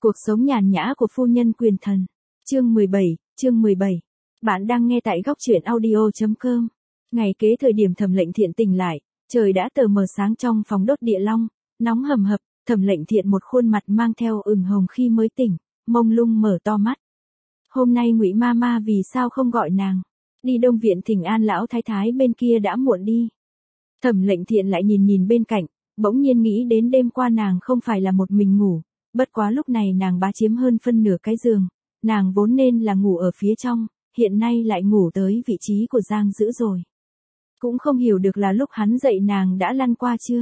Cuộc sống nhàn nhã của phu nhân quyền thần. Chương 17. Bạn đang nghe tại góc truyện audio.com. Ngày kế thời điểm Thẩm Lệnh Thiện tỉnh lại, trời đã tờ mờ sáng trong phòng đốt địa long, nóng hầm hập. Thẩm Lệnh Thiện một khuôn mặt mang theo ửng hồng khi mới tỉnh, mông lung mở to mắt. Hôm nay Ngụy Mama vì sao không gọi nàng? Đi Đông viện thỉnh an lão thái thái bên kia đã muộn đi. Thẩm Lệnh Thiện lại nhìn bên cạnh, bỗng nhiên nghĩ đến đêm qua nàng không phải là một mình ngủ, bất quá lúc này nàng bá chiếm hơn phân nửa cái giường, nàng vốn nên là ngủ ở phía trong, hiện nay lại ngủ tới vị trí của Giang Dữ rồi. Cũng không hiểu được là lúc hắn dậy nàng đã lăn qua chưa.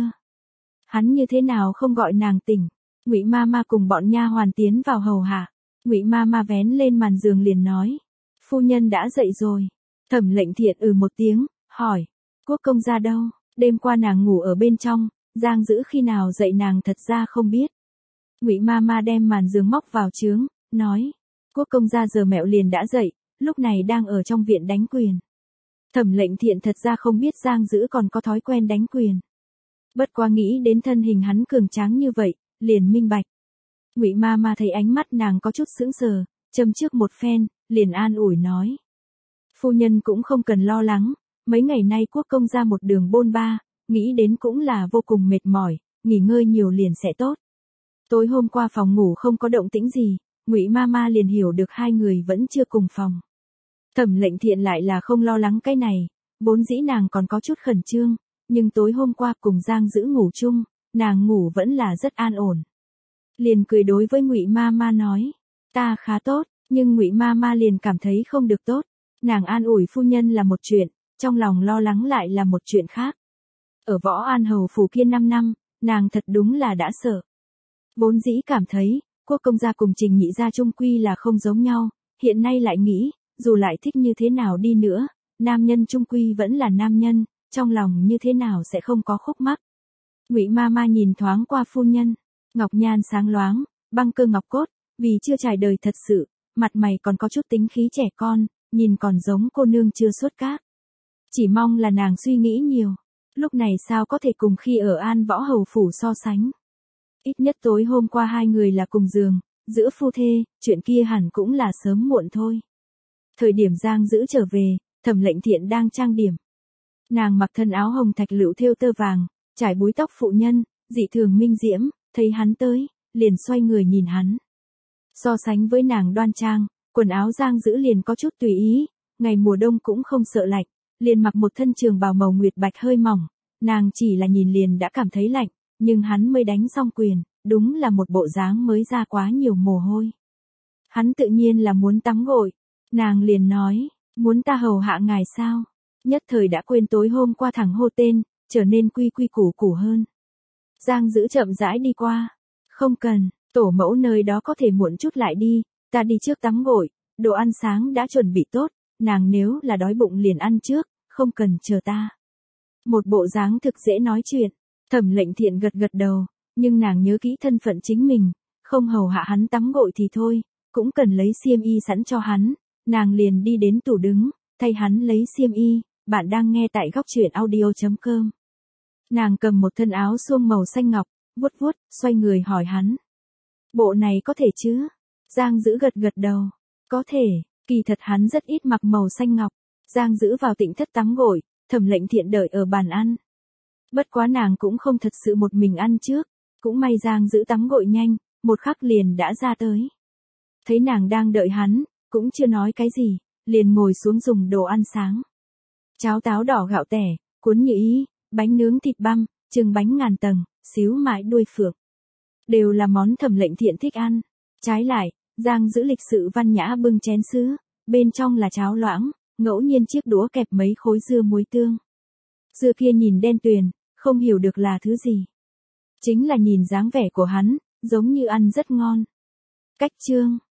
Hắn như thế nào không gọi nàng tỉnh. Ngụy Mama cùng bọn nha hoàn tiến vào hầu hạ. Ngụy Mama vén lên màn giường liền nói, phu nhân đã dậy rồi. Thẩm Lệnh Thiện một tiếng, hỏi, Quốc công gia đâu? Đêm qua nàng ngủ ở bên trong, Giang Dữ khi nào dậy nàng thật ra không biết. Ngụy Mama đem màn giường móc vào chướng, nói, Quốc công gia giờ mẹo liền đã dậy, lúc này đang ở trong viện đánh quyền. Thẩm Lệnh Thiện thật ra không biết Giang Dữ còn có thói quen đánh quyền. Bất quá nghĩ đến thân hình hắn cường tráng như vậy, liền minh bạch. Ngụy Mama thấy ánh mắt nàng có chút sững sờ, châm trước một phen, liền an ủi nói. Phu nhân cũng không cần lo lắng, mấy ngày nay Quốc công gia một đường bôn ba, nghĩ đến cũng là vô cùng mệt mỏi, nghỉ ngơi nhiều liền sẽ tốt. Tối hôm qua phòng ngủ không có động tĩnh gì, Ngụy Mama liền hiểu được hai người vẫn chưa cùng phòng. Thẩm Lệnh Thiện lại là không lo lắng cái này, vốn dĩ nàng còn có chút khẩn trương, nhưng tối hôm qua cùng Giang Dữ ngủ chung, nàng ngủ vẫn là rất an ổn. Liền cười đối với Ngụy Mama nói, ta khá tốt, nhưng Ngụy Mama liền cảm thấy không được tốt. Nàng an ủi phu nhân là một chuyện, trong lòng lo lắng lại là một chuyện khác. Ở Võ An Hầu phủ kia 5 năm, nàng thật đúng là đã sợ. Vốn dĩ cảm thấy, Quốc công gia cùng Trình Nhị gia chung quy là không giống nhau, hiện nay lại nghĩ, dù lại thích như thế nào đi nữa, nam nhân chung quy vẫn là nam nhân, trong lòng như thế nào sẽ không có khúc mắc. Ngụy Mama nhìn thoáng qua phu nhân, ngọc nhan sáng loáng, băng cơ ngọc cốt, vì chưa trải đời thật sự, mặt mày còn có chút tính khí trẻ con, nhìn còn giống cô nương chưa xuất cát. Chỉ mong là nàng suy nghĩ nhiều, lúc này sao có thể cùng khi ở An Võ Hầu phủ so sánh. Ít nhất tối hôm qua hai người là cùng giường, giữa phu thê, chuyện kia hẳn cũng là sớm muộn thôi. Thời điểm Giang Dữ trở về, Thẩm Lệnh Thiện đang trang điểm. Nàng mặc thân áo hồng thạch lựu thêu tơ vàng, trải búi tóc phụ nhân, dị thường minh diễm, thấy hắn tới, liền xoay người nhìn hắn. So sánh với nàng đoan trang, quần áo Giang Dữ liền có chút tùy ý, ngày mùa đông cũng không sợ lạnh, liền mặc một thân trường bào màu nguyệt bạch hơi mỏng, nàng chỉ là nhìn liền đã cảm thấy lạnh, nhưng hắn mới đánh xong quyền, đúng là một bộ dáng mới ra quá nhiều mồ hôi. Hắn tự nhiên là muốn tắm gội, nàng liền nói, muốn ta hầu hạ ngài sao? Nhất thời đã quên tối hôm qua thẳng hô tên, trở nên quy củ hơn. Giang Dữ chậm rãi đi qua, không cần, tổ mẫu nơi đó có thể muộn chút lại đi, ta đi trước tắm gội, đồ ăn sáng đã chuẩn bị tốt, nàng nếu là đói bụng liền ăn trước, không cần chờ ta. Một bộ dáng thực dễ nói chuyện, Thẩm Lệnh Thiện gật đầu, nhưng nàng nhớ kỹ thân phận chính mình, không hầu hạ hắn tắm gội thì thôi, cũng cần lấy xiêm y sẵn cho hắn, nàng liền đi đến tủ đứng, thay hắn lấy xiêm y. Bạn đang nghe tại góc truyện audio.com. Nàng cầm một thân áo suông màu xanh ngọc, vuốt, xoay người hỏi hắn. Bộ này có thể chứ? Giang Dữ gật đầu. Có thể, kỳ thật hắn rất ít mặc màu xanh ngọc. Giang Dữ vào tịnh thất tắm gội, Thẩm Lệnh Thiện đợi ở bàn ăn. Bất quá nàng cũng không thật sự một mình ăn trước, cũng may Giang Dữ tắm gội nhanh, một khắc liền đã ra tới. Thấy nàng đang đợi hắn, cũng chưa nói cái gì, liền ngồi xuống dùng đồ ăn sáng. Cháo táo đỏ gạo tẻ, cuốn như ý, bánh nướng thịt băm, trứng bánh ngàn tầng, xíu mại đuôi phượng. Đều là món Thẩm Lệnh Thiện thích ăn. Trái lại, Giang Dữ lịch sự văn nhã bưng chén sứ, bên trong là cháo loãng, ngẫu nhiên chiếc đũa kẹp mấy khối dưa muối tương. Dưa kia nhìn đen tuyền, không hiểu được là thứ gì. Chính là nhìn dáng vẻ của hắn, giống như ăn rất ngon. Cách chương.